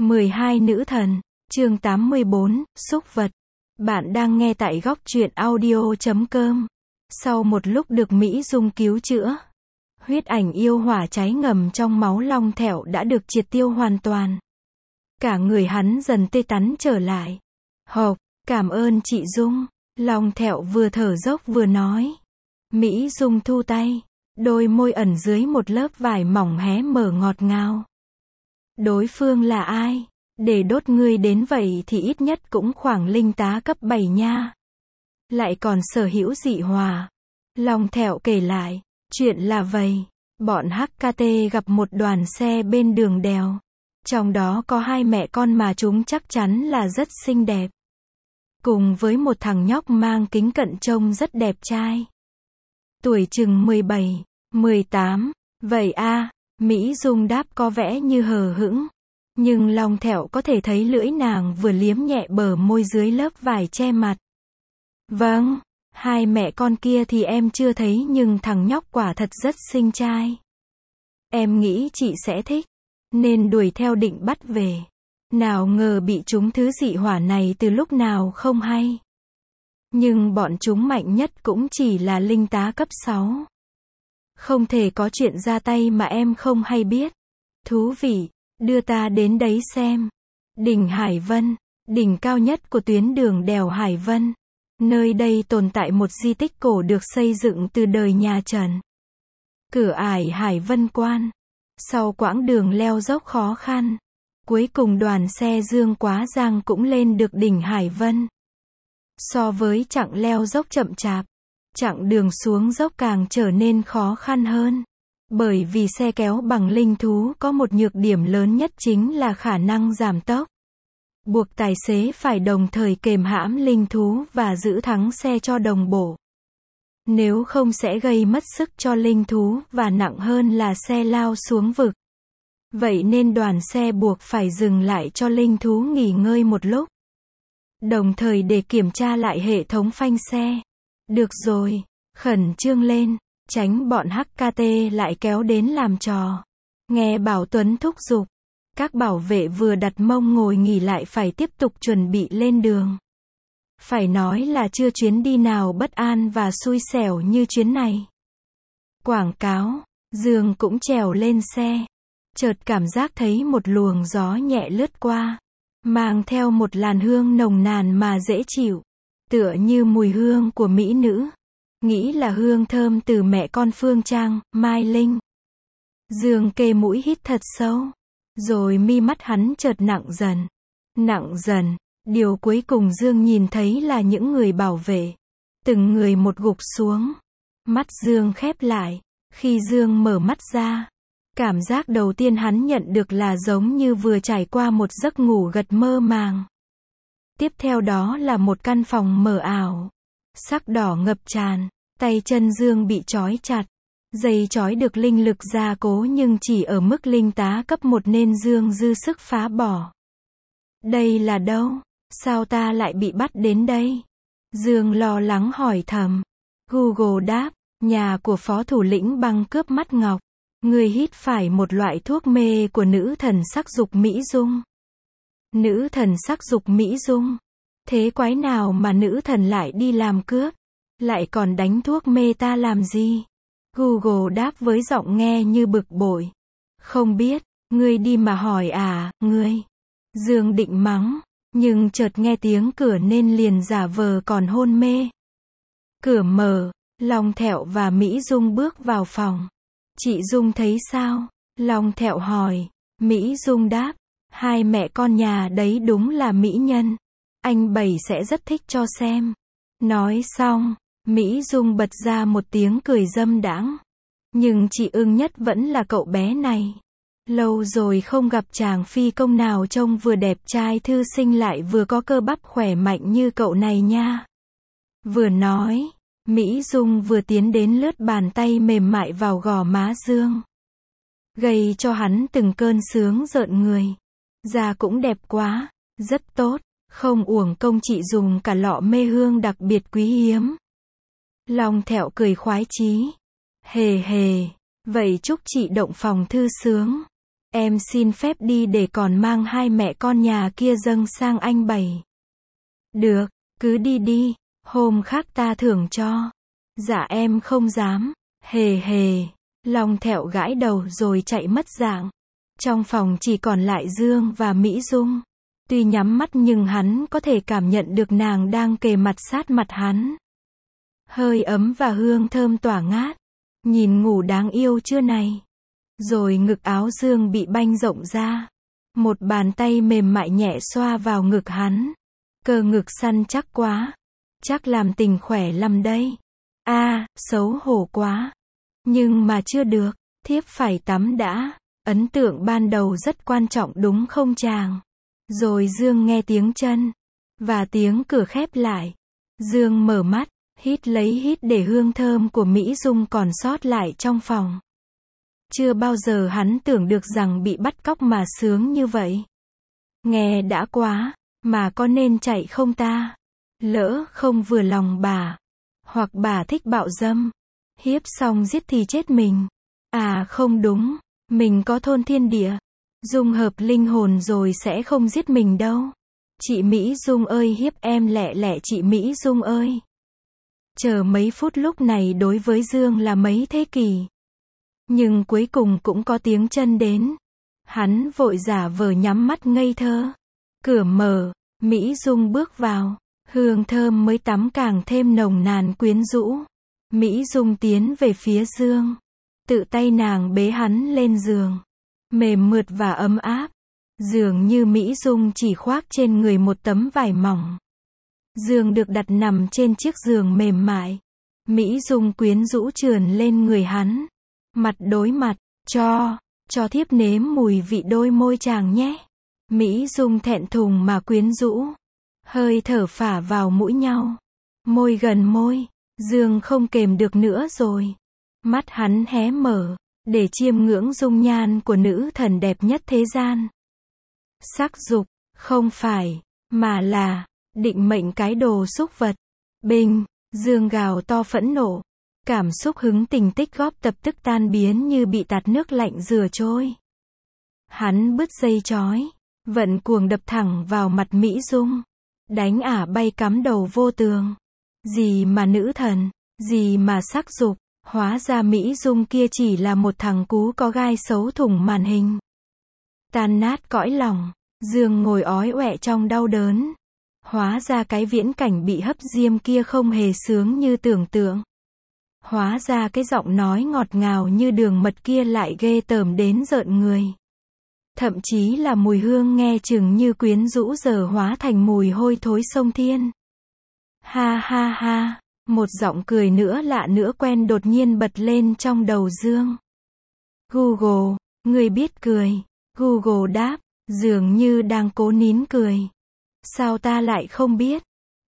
12 nữ thần, chương 84, xúc vật. Bạn đang nghe tại góc truyện audio.com. Sau một lúc được Mỹ Dung cứu chữa, huyết ảnh yêu hỏa cháy ngầm trong máu Long Thẹo đã được triệt tiêu hoàn toàn. Cả người hắn dần tê tắn trở lại. Hộp, cảm ơn chị Dung. Long Thẹo vừa thở dốc vừa nói. Mỹ Dung thu tay, đôi môi ẩn dưới một lớp vải mỏng hé mở ngọt ngào. Đối phương là ai? Để đốt ngươi đến vậy thì ít nhất cũng khoảng linh tá cấp 7 nha. Lại còn sở hữu dị hỏa. Long Thẹo kể lại, chuyện là vậy, bọn HKT gặp một đoàn xe bên đường đèo. Trong đó có hai mẹ con mà chúng chắc chắn là rất xinh đẹp. Cùng với một thằng nhóc mang kính cận trông rất đẹp trai. Tuổi chừng 17, 18, vậy à, Mỹ Dung đáp có vẻ như hờ hững. Nhưng Long Thẹo có thể thấy lưỡi nàng vừa liếm nhẹ bờ môi dưới lớp vải che mặt. Vâng, hai mẹ con kia thì em chưa thấy nhưng thằng nhóc quả thật rất xinh trai. Em nghĩ chị sẽ thích, nên đuổi theo định bắt về. Nào ngờ bị chúng thứ dị hỏa này từ lúc nào không hay. Nhưng bọn chúng mạnh nhất cũng chỉ là linh tá cấp 6. Không thể có chuyện ra tay mà em không hay biết. Thú vị, đưa ta đến đấy xem. Đỉnh Hải Vân, đỉnh cao nhất của tuyến đường đèo Hải Vân. Nơi đây tồn tại một di tích cổ được xây dựng từ đời nhà Trần. Cửa ải Hải Vân Quan. Sau quãng đường leo dốc khó khăn, cuối cùng đoàn xe Dương Quá Giang cũng lên được đỉnh Hải Vân. So với chặng leo dốc chậm chạp, chặng đường xuống dốc càng trở nên khó khăn hơn. Bởi vì xe kéo bằng linh thú có một nhược điểm lớn nhất chính là khả năng giảm tốc. Buộc tài xế phải đồng thời kềm hãm linh thú và giữ thắng xe cho đồng bộ. Nếu không sẽ gây mất sức cho linh thú và nặng hơn là xe lao xuống vực. Vậy nên đoàn xe buộc phải dừng lại cho linh thú nghỉ ngơi một lúc. Đồng thời để kiểm tra lại hệ thống phanh xe. Được rồi, khẩn trương lên, tránh bọn HKT lại kéo đến làm trò. Nghe Bảo Tuấn thúc giục. Các bảo vệ vừa đặt mông ngồi nghỉ lại phải tiếp tục chuẩn bị lên đường. Phải nói là chưa chuyến đi nào bất an và xui xẻo như chuyến này. Quảng cáo, Dương cũng trèo lên xe. Chợt cảm giác thấy một luồng gió nhẹ lướt qua. Mang theo một làn hương nồng nàn mà dễ chịu. Tựa như mùi hương của mỹ nữ. Nghĩ là hương thơm từ mẹ con Phương Trang, Mai Linh. Dương kê mũi hít thật sâu. Rồi mi mắt hắn chợt nặng dần. Nặng dần. Điều cuối cùng Dương nhìn thấy là những người bảo vệ. Từng người một gục xuống. Mắt Dương khép lại. Khi Dương mở mắt ra, cảm giác đầu tiên hắn nhận được là giống như vừa trải qua một giấc ngủ gật mơ màng. Tiếp theo đó là một căn phòng mờ ảo. Sắc đỏ ngập tràn. Tay chân Dương bị trói chặt. Dây trói được linh lực gia cố nhưng chỉ ở mức linh tá cấp 1 nên Dương dư sức phá bỏ. Đây là đâu? Sao ta lại bị bắt đến đây? Dương lo lắng hỏi thầm. Google đáp, nhà của phó thủ lĩnh băng cướp mắt ngọc. Người hít phải một loại thuốc mê của nữ thần sắc dục Mỹ Dung. Nữ thần sắc dục Mỹ Dung? Thế quái nào mà nữ thần lại đi làm cướp? Lại còn đánh thuốc mê ta làm gì? Google đáp với giọng nghe như bực bội. Không biết, ngươi đi mà hỏi à, ngươi. Dương định mắng, nhưng chợt nghe tiếng cửa nên liền giả vờ còn hôn mê. Cửa mở, Long Thẹo và Mỹ Dung bước vào phòng. Chị Dung thấy sao? Long Thẹo hỏi. Mỹ Dung đáp, hai mẹ con nhà đấy đúng là mỹ nhân. Anh Bảy sẽ rất thích cho xem. Nói xong, Mỹ Dung bật ra một tiếng cười dâm đãng. Nhưng chị ưng nhất vẫn là cậu bé này. Lâu rồi không gặp chàng phi công nào trông vừa đẹp trai thư sinh lại vừa có cơ bắp khỏe mạnh như cậu này nha. Vừa nói, Mỹ Dung vừa tiến đến lướt bàn tay mềm mại vào gò má Dương. Gây cho hắn từng cơn sướng rợn người. Da cũng đẹp quá, rất tốt, không uổng công chị dùng cả lọ mê hương đặc biệt quý hiếm. Long Thẹo cười khoái chí. Hề hề, vậy chúc chị động phòng thư sướng. Em xin phép đi để còn mang hai mẹ con nhà kia dâng sang anh bảy. Được, cứ đi đi, hôm khác ta thưởng cho. Dạ em không dám. Hề hề. Long Thẹo gãi đầu rồi chạy mất dạng. Trong phòng chỉ còn lại Dương và Mỹ Dung. Tuy nhắm mắt nhưng hắn có thể cảm nhận được nàng đang kề mặt sát mặt hắn. Hơi ấm và hương thơm tỏa ngát. Nhìn ngủ đáng yêu chưa này. Rồi ngực áo Dương bị banh rộng ra. Một bàn tay mềm mại nhẹ xoa vào ngực hắn. Cơ ngực săn chắc quá. Chắc làm tình khỏe lắm đây. Xấu hổ quá. Nhưng mà chưa được, thiếp phải tắm đã. Ấn tượng ban đầu rất quan trọng đúng không chàng? Rồi Dương nghe tiếng chân. Và tiếng cửa khép lại. Dương mở mắt, hít lấy hít để hương thơm của Mỹ Dung còn sót lại trong phòng. Chưa bao giờ hắn tưởng được rằng bị bắt cóc mà sướng như vậy. Nghe đã quá, mà có nên chạy không ta? Lỡ không vừa lòng bà. Hoặc bà thích bạo dâm. Hiếp xong giết thì chết mình. Không đúng. Mình có thôn thiên địa. Dung hợp linh hồn rồi sẽ không giết mình đâu. Chị Mỹ Dung ơi hiếp em lẹ lẹ chị Mỹ Dung ơi. Chờ mấy phút lúc này đối với Dương là mấy thế kỷ. Nhưng cuối cùng cũng có tiếng chân đến. Hắn vội giả vờ nhắm mắt ngây thơ. Cửa mở, Mỹ Dung bước vào. Hương thơm mới tắm càng thêm nồng nàn quyến rũ. Mỹ Dung tiến về phía Dương. Tự tay nàng bế hắn lên giường. Mềm mượt và ấm áp. Dường như Mỹ Dung chỉ khoác trên người một tấm vải mỏng. Dương được đặt nằm trên chiếc giường mềm mại. Mỹ Dung quyến rũ trườn lên người hắn. Mặt đối mặt, cho thiếp nếm mùi vị đôi môi chàng nhé. Mỹ Dung thẹn thùng mà quyến rũ. Hơi thở phả vào mũi nhau. Môi gần môi, Dương không kềm được nữa rồi. Mắt hắn hé mở, để chiêm ngưỡng dung nhan của nữ thần đẹp nhất thế gian. Sắc dục, không phải, mà là, định mệnh cái đồ xúc vật. Bình, Dương gào to phẫn nộ. Cảm xúc hứng tình tích góp tập tức tan biến như bị tạt nước lạnh rửa trôi. Hắn bứt dây trói, vận cuồng đập thẳng vào mặt Mỹ Dung. Đánh ả bay cắm đầu vô tường. Gì mà nữ thần, gì mà sắc dục, hóa ra Mỹ Dung kia chỉ là một thằng cú có gai xấu thủng màn hình. Tan nát cõi lòng, Dương ngồi ói oẹ trong đau đớn. Hóa ra cái viễn cảnh bị hấp diêm kia không hề sướng như tưởng tượng. Hóa ra cái giọng nói ngọt ngào như đường mật kia lại ghê tởm đến rợn người. Thậm chí là mùi hương nghe chừng như quyến rũ giờ hóa thành mùi hôi thối sông thiên. Ha ha ha, một giọng cười nữa lạ nữa quen đột nhiên bật lên trong đầu Dương. Google, người biết cười. Google đáp, dường như đang cố nín cười. Sao ta lại không biết?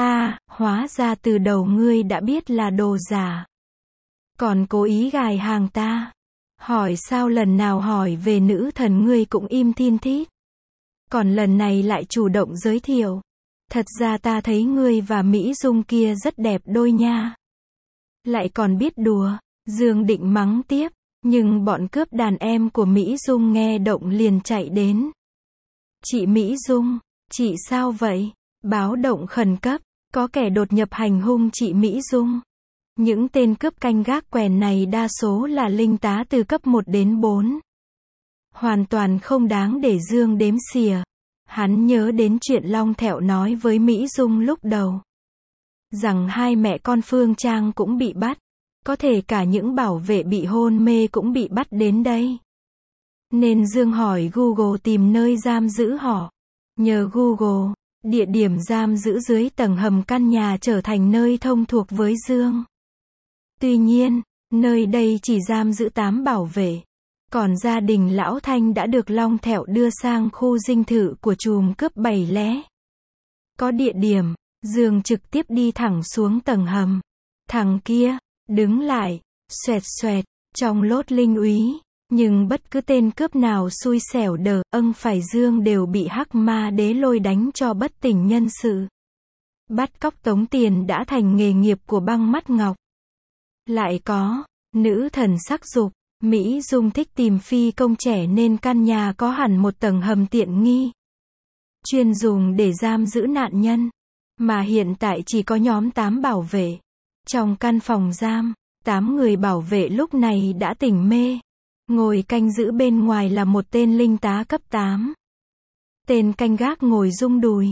Hóa ra từ đầu ngươi đã biết là đồ giả. Còn cố ý gài hàng ta. Hỏi sao lần nào hỏi về nữ thần ngươi cũng im thin thít. Còn lần này lại chủ động giới thiệu. Thật ra ta thấy ngươi và Mỹ Dung kia rất đẹp đôi nha. Lại còn biết đùa. Dương định mắng tiếp. Nhưng bọn cướp đàn em của Mỹ Dung nghe động liền chạy đến. Chị Mỹ Dung, chị sao vậy? Báo động khẩn cấp. Có kẻ đột nhập hành hung chị Mỹ Dung. Những tên cướp canh gác quèn này đa số là linh tá từ cấp 1 đến 4. Hoàn toàn không đáng để Dương đếm xỉa. Hắn nhớ đến chuyện Long Thẹo nói với Mỹ Dung lúc đầu. Rằng hai mẹ con Phương Trang cũng bị bắt. Có thể cả những bảo vệ bị hôn mê cũng bị bắt đến đây. Nên Dương hỏi Google tìm nơi giam giữ họ. Nhờ Google, địa điểm giam giữ dưới tầng hầm căn nhà trở thành nơi thông thuộc với Dương. Tuy nhiên, nơi đây chỉ giam giữ 8 bảo vệ. Còn gia đình Lão Thanh đã được Long Thẹo đưa sang khu dinh thự của trùm cướp 7 lé. Có địa điểm, Dương trực tiếp đi thẳng xuống tầng hầm. Thằng kia, đứng lại, xoẹt xoẹt, trong lốt linh úy. Nhưng bất cứ tên cướp nào xui xẻo phải Dương đều bị Hắc Ma Đế lôi đánh cho bất tỉnh nhân sự. Bắt cóc tống tiền đã thành nghề nghiệp của băng mắt ngọc. Lại có, nữ thần sắc dục, Mỹ Dung thích tìm phi công trẻ nên căn nhà có hẳn một tầng hầm tiện nghi, chuyên dùng để giam giữ nạn nhân. Mà hiện tại chỉ có nhóm 8 bảo vệ. Trong căn phòng giam, 8 người bảo vệ lúc này đã tỉnh mê. Ngồi canh giữ bên ngoài là một tên linh tá cấp 8. Tên canh gác ngồi rung đùi.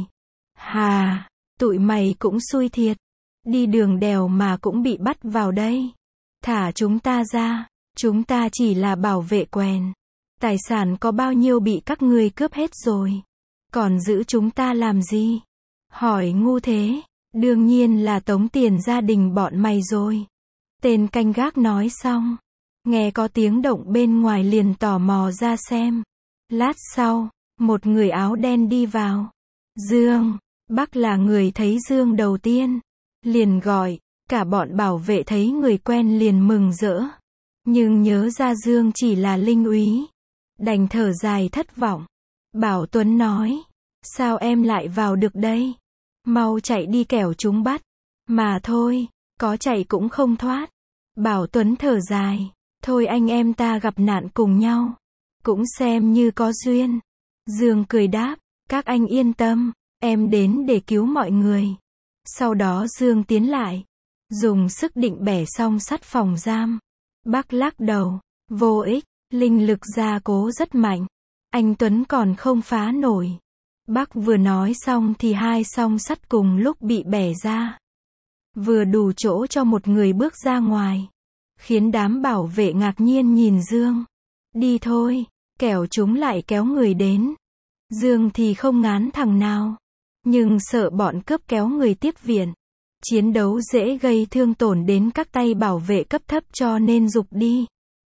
Hà, tụi mày cũng xui thiệt. Đi đường đèo mà cũng bị bắt vào đây. Thả chúng ta ra, chúng ta chỉ là bảo vệ quèn. Tài sản có bao nhiêu bị các ngươi cướp hết rồi. Còn giữ chúng ta làm gì? Hỏi ngu thế, đương nhiên là tống tiền gia đình bọn mày rồi. Tên canh gác nói xong, nghe có tiếng động bên ngoài liền tò mò ra xem. Lát sau, một người áo đen đi vào. Dương, bác là người thấy Dương đầu tiên. Liền gọi, cả bọn bảo vệ thấy người quen liền mừng rỡ. Nhưng nhớ ra Dương chỉ là linh úy. Đành thở dài thất vọng. Bảo Tuấn nói, sao em lại vào được đây? Mau chạy đi kẻo chúng bắt. Mà thôi, có chạy cũng không thoát. Bảo Tuấn thở dài, thôi anh em ta gặp nạn cùng nhau. Cũng xem như có duyên. Dương cười đáp, các anh yên tâm, em đến để cứu mọi người. Sau đó Dương tiến lại, dùng sức định bẻ song sắt phòng giam. Bác lắc đầu, vô ích, linh lực gia cố rất mạnh. Anh Tuấn còn không phá nổi. Bác vừa nói xong thì hai song sắt cùng lúc bị bẻ ra. Vừa đủ chỗ cho một người bước ra ngoài. Khiến đám bảo vệ ngạc nhiên nhìn Dương. Đi thôi, kẻo chúng lại kéo người đến. Dương thì không ngán thằng nào. Nhưng sợ bọn cướp kéo người tiếp viện. Chiến đấu dễ gây thương tổn đến các tay bảo vệ cấp thấp cho nên rục đi.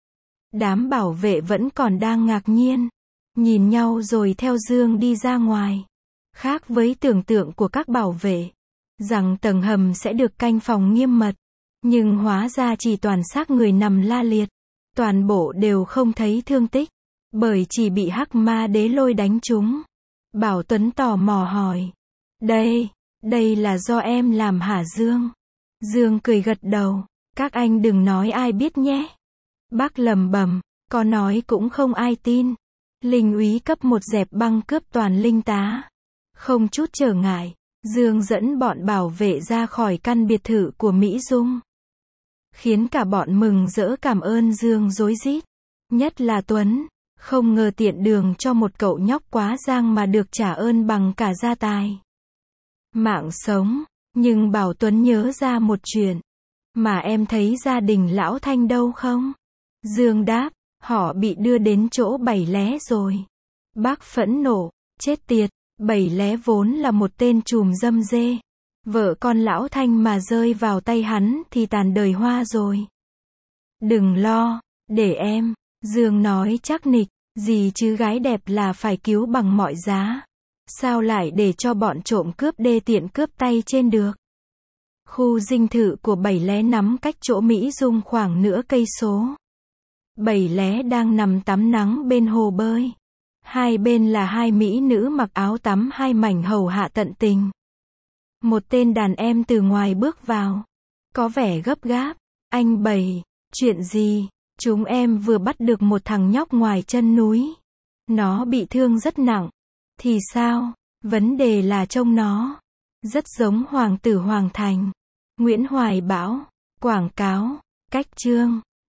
Đám bảo vệ vẫn còn đang ngạc nhiên. Nhìn nhau rồi theo Dương đi ra ngoài. Khác với tưởng tượng của các bảo vệ. Rằng tầng hầm sẽ được canh phòng nghiêm mật. Nhưng hóa ra chỉ toàn xác người nằm la liệt. Toàn bộ đều không thấy thương tích. Bởi chỉ bị hắc ma đế lôi đánh trúng. Bảo Tuấn tò mò hỏi. Đây là do em làm hả Dương? Dương cười gật đầu. Các anh đừng nói ai biết nhé. Bác lẩm bẩm, có nói cũng không ai tin. Linh úy cấp 1 dẹp băng cướp toàn linh tá. Không chút trở ngại, Dương dẫn bọn bảo vệ ra khỏi căn biệt thự của Mỹ Dung. Khiến cả bọn mừng rỡ cảm ơn Dương rối rít. Nhất là Tuấn, không ngờ tiện đường cho một cậu nhóc quá giang mà được trả ơn bằng cả gia tài. Mạng sống, nhưng Bảo Tuấn nhớ ra một chuyện. Mà em thấy gia đình lão Thanh đâu không? Dương đáp, họ bị đưa đến chỗ Bảy Lé rồi. Bác phẫn nộ, chết tiệt, Bảy Lé vốn là một tên trùm dâm dê. Vợ con lão Thanh mà rơi vào tay hắn thì tàn đời hoa rồi. Đừng lo, để em, Dương nói chắc nịch, gì chứ gái đẹp là phải cứu bằng mọi giá. Sao lại để cho bọn trộm cướp đê tiện cướp tay trên được? Khu dinh thự của Bảy Lé nằm cách chỗ Mỹ Dung khoảng nửa cây số. Bảy Lé đang nằm tắm nắng bên hồ bơi. Hai bên là hai mỹ nữ mặc áo tắm hai mảnh hầu hạ tận tình. Một tên đàn em từ ngoài bước vào. Có vẻ gấp gáp. Anh Bảy, chuyện gì? Chúng em vừa bắt được một thằng nhóc ngoài chân núi. Nó bị thương rất nặng. Thì sao? Vấn đề là trông nó rất giống hoàng tử Hoàng Thành. Nguyễn Hoài Bão. Quảng cáo. Cách chương.